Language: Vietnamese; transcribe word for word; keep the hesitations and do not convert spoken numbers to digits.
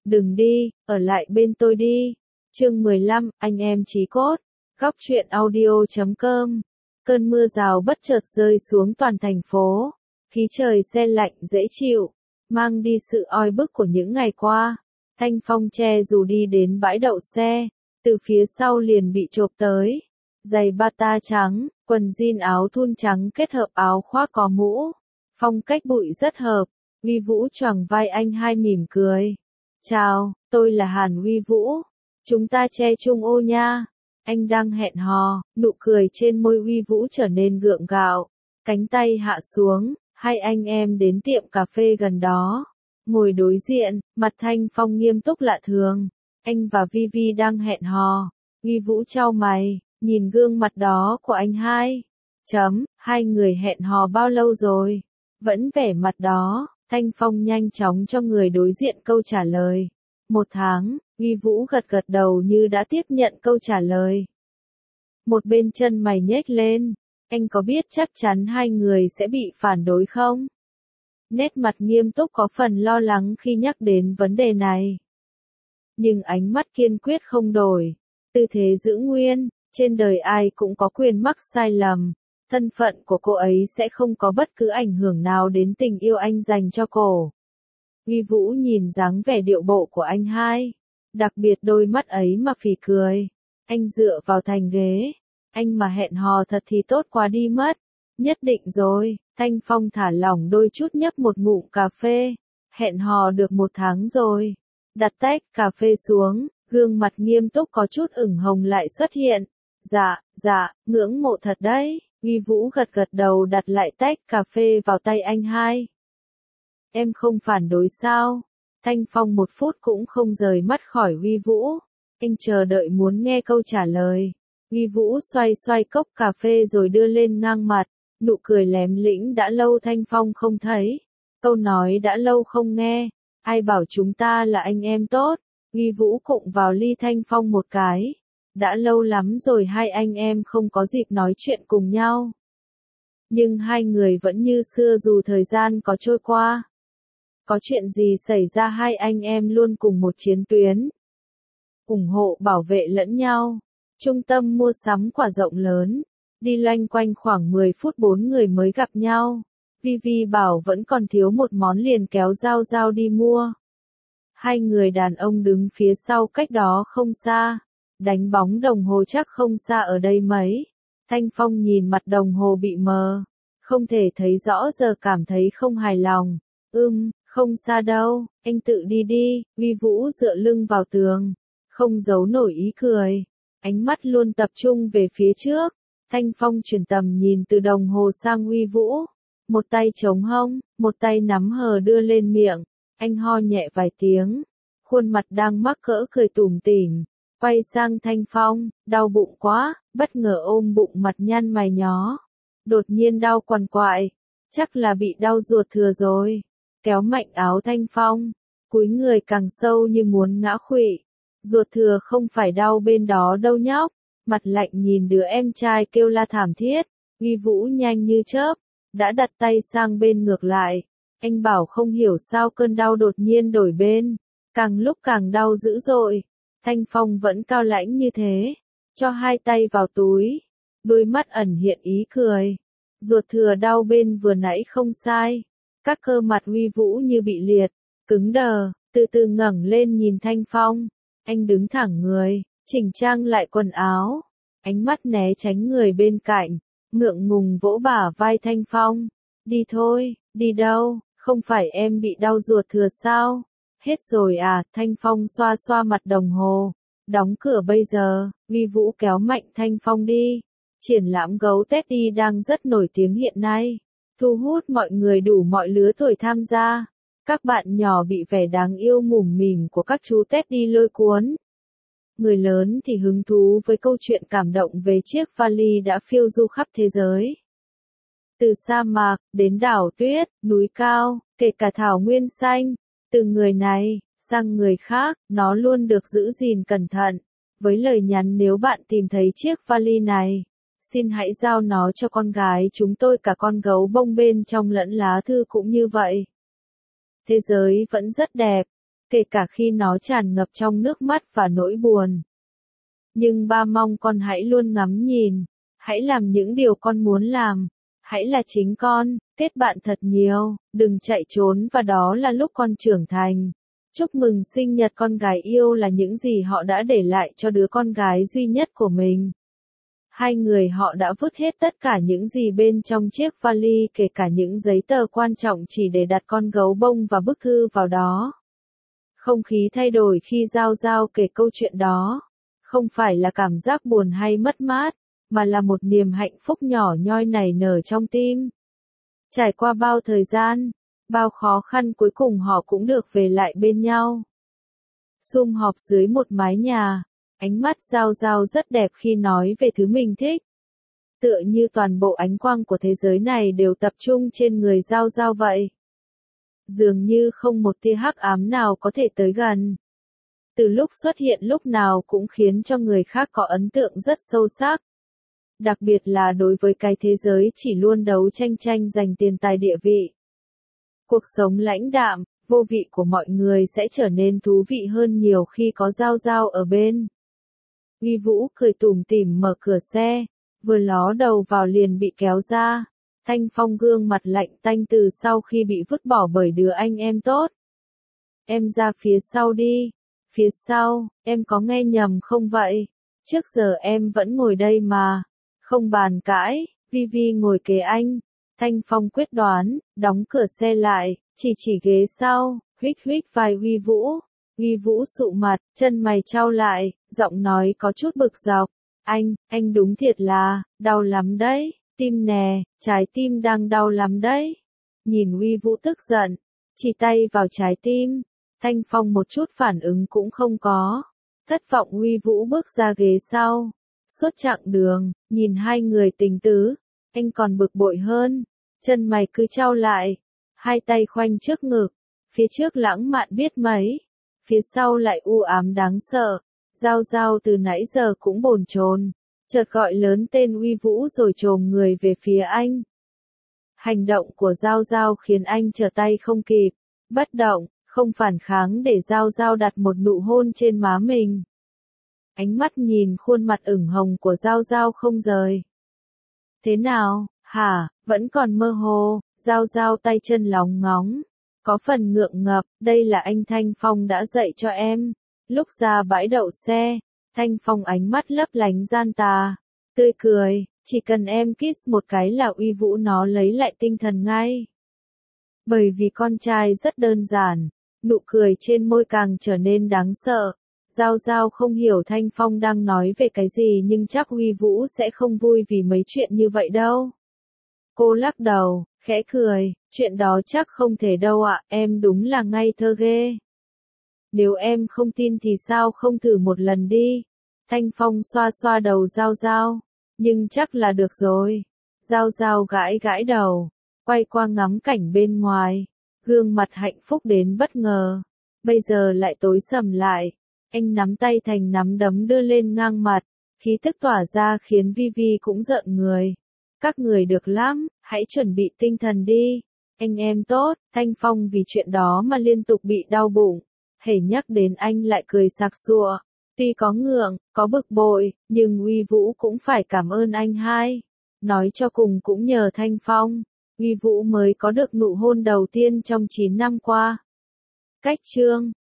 Đừng đi, ở lại bên tôi đi. Chương mười lăm, anh em chí cốt. Góc truyện audio chấm com. Cơn mưa rào bất chợt rơi xuống toàn thành phố. Khí trời se lạnh dễ chịu, mang đi sự oi bức của những ngày qua. Thanh Phong che dù đi đến bãi đậu xe, từ phía sau liền bị chộp tới. Giày bata trắng, quần jean áo thun trắng kết hợp áo khoác có mũ. Phong cách bụi rất hợp. Uy Vũ choàng vai anh hai mỉm cười. Chào, tôi là Hàn Uy Vũ. Chúng ta che chung ô nha. Anh đang hẹn hò, nụ cười trên môi Uy Vũ trở nên gượng gạo. Cánh tay hạ xuống, hai anh em đến tiệm cà phê gần đó. Ngồi đối diện, mặt Thanh Phong nghiêm túc lạ thường. Anh và Vivi đang hẹn hò. Uy Vũ chau mày, nhìn gương mặt đó của anh hai. Chấm, hai người hẹn hò bao lâu rồi? Vẫn vẻ mặt đó. Thanh Phong nhanh chóng cho người đối diện câu trả lời. Một tháng, Uy Vũ gật gật đầu như đã tiếp nhận câu trả lời. Một bên chân mày nhếch lên. Anh có biết chắc chắn hai người sẽ bị phản đối không? Nét mặt nghiêm túc có phần lo lắng khi nhắc đến vấn đề này. Nhưng ánh mắt kiên quyết không đổi. Tư thế giữ nguyên, trên đời ai cũng có quyền mắc sai lầm. Thân phận của cô ấy sẽ không có bất cứ ảnh hưởng nào đến tình yêu anh dành cho cô. Uy Vũ nhìn dáng vẻ điệu bộ của anh hai. Đặc biệt đôi mắt ấy mà phì cười. Anh dựa vào thành ghế. Anh mà hẹn hò thật thì tốt quá đi mất. Nhất định rồi. Thanh Phong thả lỏng đôi chút nhấp một ngụm cà phê. Hẹn hò được một tháng rồi. Đặt tách cà phê xuống. Gương mặt nghiêm túc có chút ửng hồng lại xuất hiện. Dạ, dạ, ngưỡng mộ thật đấy. Uy Vũ gật gật đầu đặt lại tách cà phê vào tay anh hai. Em không phản đối sao? Thanh Phong một phút cũng không rời mắt khỏi Uy Vũ. Anh chờ đợi muốn nghe câu trả lời. Uy Vũ xoay xoay cốc cà phê rồi đưa lên ngang mặt. Nụ cười lém lĩnh đã lâu Thanh Phong không thấy. Câu nói đã lâu không nghe. Ai bảo chúng ta là anh em tốt? Uy Vũ cụng vào ly Thanh Phong một cái. Đã lâu lắm rồi hai anh em không có dịp nói chuyện cùng nhau. Nhưng hai người vẫn như xưa dù thời gian có trôi qua. Có chuyện gì xảy ra hai anh em luôn cùng một chiến tuyến. Ủng hộ bảo vệ lẫn nhau. Trung tâm mua sắm quả rộng lớn. Đi loanh quanh khoảng mười phút bốn người mới gặp nhau. Vivi bảo vẫn còn thiếu một món liền kéo Giao Giao đi mua. Hai người đàn ông đứng phía sau cách đó không xa. Đánh bóng đồng hồ chắc không xa ở đây mấy. Thanh Phong nhìn mặt đồng hồ bị mờ. Không thể thấy rõ giờ cảm thấy không hài lòng. Ưm, không xa đâu, anh tự đi đi. Uy Vũ dựa lưng vào tường. Không giấu nổi ý cười. Ánh mắt luôn tập trung về phía trước. Thanh Phong chuyển tầm nhìn từ đồng hồ sang Uy Vũ. Một tay chống hông, một tay nắm hờ đưa lên miệng. Anh ho nhẹ vài tiếng. Khuôn mặt đang mắc cỡ cười tủm tỉm. Quay sang Thanh Phong, đau bụng quá, bất ngờ ôm bụng mặt nhăn mày nhó. Đột nhiên đau quằn quại, chắc là bị đau ruột thừa rồi. Kéo mạnh áo Thanh Phong, cúi người càng sâu như muốn ngã khuỵu. Ruột thừa không phải đau bên đó đâu nhóc. Mặt lạnh nhìn đứa em trai kêu la thảm thiết. Uy Vũ nhanh như chớp, đã đặt tay sang bên ngược lại. Anh bảo không hiểu sao cơn đau đột nhiên đổi bên, càng lúc càng đau dữ dội. Thanh Phong vẫn cao lãnh như thế, cho hai tay vào túi, đôi mắt ẩn hiện ý cười. Ruột thừa đau bên vừa nãy không sai, các cơ mặt Uy Vũ như bị liệt, cứng đờ, từ từ ngẩng lên nhìn Thanh Phong. Anh đứng thẳng người, chỉnh trang lại quần áo, ánh mắt né tránh người bên cạnh, ngượng ngùng vỗ bả vai Thanh Phong. Đi thôi, đi đâu, không phải em bị đau ruột thừa sao? Hết rồi à, Thanh Phong xoa xoa mặt đồng hồ. Đóng cửa bây giờ. Uy Vũ kéo mạnh Thanh Phong đi. Triển lãm gấu Teddy đang rất nổi tiếng hiện nay. Thu hút mọi người đủ mọi lứa tuổi tham gia. Các bạn nhỏ bị vẻ đáng yêu mủm mỉm của các chú Teddy lôi cuốn. Người lớn thì hứng thú với câu chuyện cảm động về chiếc vali đã phiêu du khắp thế giới. Từ sa mạc, đến đảo tuyết, núi cao, kể cả thảo nguyên xanh. Từ người này, sang người khác, nó luôn được giữ gìn cẩn thận. Với lời nhắn nếu bạn tìm thấy chiếc vali này, xin hãy giao nó cho con gái chúng tôi, cả con gấu bông bên trong lẫn lá thư cũng như vậy. Thế giới vẫn rất đẹp. kể cả khi nó tràn ngập trong nước mắt và nỗi buồn. Nhưng ba mong con hãy luôn ngắm nhìn, hãy làm những điều con muốn làm, hãy là chính con, kết bạn thật nhiều, đừng chạy trốn và đó là lúc con trưởng thành. Chúc mừng sinh nhật con gái yêu là những gì họ đã để lại cho đứa con gái duy nhất của mình. Hai người họ đã vứt hết tất cả những gì bên trong chiếc vali, kể cả những giấy tờ quan trọng, chỉ để đặt con gấu bông và bức thư vào đó. Không khí thay đổi khi Giao Giao kể câu chuyện đó. Không phải là cảm giác buồn hay mất mát, mà là một niềm hạnh phúc nhỏ nhoi nảy nở trong tim. Trải qua bao thời gian, bao khó khăn, cuối cùng họ cũng được về lại bên nhau. Sum họp dưới một mái nhà, ánh mắt Giao Giao rất đẹp khi nói về thứ mình thích. Tựa như toàn bộ ánh quang của thế giới này đều tập trung trên người Giao Giao vậy. Dường như không một tia hắc ám nào có thể tới gần. Từ lúc xuất hiện lúc nào cũng khiến cho người khác có ấn tượng rất sâu sắc. Đặc biệt là đối với cái thế giới chỉ luôn đấu tranh tranh giành tiền tài địa vị. Cuộc sống lãnh đạm, vô vị của mọi người sẽ trở nên thú vị hơn nhiều khi có Giao Giao ở bên. Uy Vũ cười tủm tỉm mở cửa xe, vừa ló đầu vào liền bị kéo ra. Thanh Phong gương mặt lạnh tanh từ sau khi bị vứt bỏ bởi đứa anh em tốt. Em ra phía sau đi. Phía sau, em có nghe nhầm không vậy? Trước giờ em vẫn ngồi đây mà. Không bàn cãi, Vi Vi ngồi kế anh. Thanh Phong quyết đoán, đóng cửa xe lại, chỉ chỉ ghế sau, huých huých vai Uy Vũ. Uy Vũ sụ mặt, chân mày chau lại, giọng nói có chút bực dọc. Anh, anh đúng thiệt là, đau lắm đấy, tim nè, trái tim đang đau lắm đấy. Nhìn Uy Vũ tức giận, chỉ tay vào trái tim. Thanh Phong một chút phản ứng cũng không có. Thất vọng Uy Vũ bước ra ghế sau. Suốt chặng đường, nhìn hai người tình tứ, anh còn bực bội hơn. Chân mày cứ chau lại, hai tay khoanh trước ngực. Phía trước lãng mạn biết mấy, phía sau lại u ám đáng sợ. Giao Giao từ nãy giờ cũng bồn chồn, chợt gọi lớn tên Uy Vũ rồi chồm người về phía anh. Hành động của Giao Giao khiến anh trở tay không kịp, bất động, không phản kháng để Giao Giao đặt một nụ hôn trên má mình. Ánh mắt nhìn khuôn mặt ửng hồng của Giao Giao không rời. Thế nào, hả, vẫn còn mơ hồ, Giao Giao tay chân lóng ngóng, có phần ngượng ngập, đây là anh Thanh Phong đã dạy cho em. Lúc ra bãi đậu xe, Thanh Phong ánh mắt lấp lánh gian tà, tươi cười, chỉ cần em kiss một cái là Uy Vũ nó lấy lại tinh thần ngay. Bởi vì con trai rất đơn giản, nụ cười trên môi càng trở nên đáng sợ. Giao Giao không hiểu Thanh Phong đang nói về cái gì nhưng chắc Uy Vũ sẽ không vui vì mấy chuyện như vậy đâu. Cô lắc đầu, khẽ cười, chuyện đó chắc không thể đâu ạ, em đúng là ngây thơ ghê. Nếu em không tin thì sao không thử một lần đi. Thanh Phong xoa xoa đầu Giao Giao, nhưng chắc là được rồi. Giao Giao gãi gãi đầu, quay qua ngắm cảnh bên ngoài, gương mặt hạnh phúc đến bất ngờ. Bây giờ lại tối sầm lại, anh nắm tay thành nắm đấm đưa lên ngang mặt, khí tức tỏa ra khiến Vi Vi cũng rợn người. Các người được lắm, hãy chuẩn bị tinh thần đi. Anh em tốt, Thanh Phong vì chuyện đó mà liên tục bị đau bụng. Hễ nhắc đến anh lại cười sặc sụa. Tuy có ngượng, có bực bội, nhưng Uy Vũ cũng phải cảm ơn anh hai. Nói cho cùng cũng nhờ Thanh Phong, Uy Vũ mới có được nụ hôn đầu tiên trong chín năm qua. Cách chương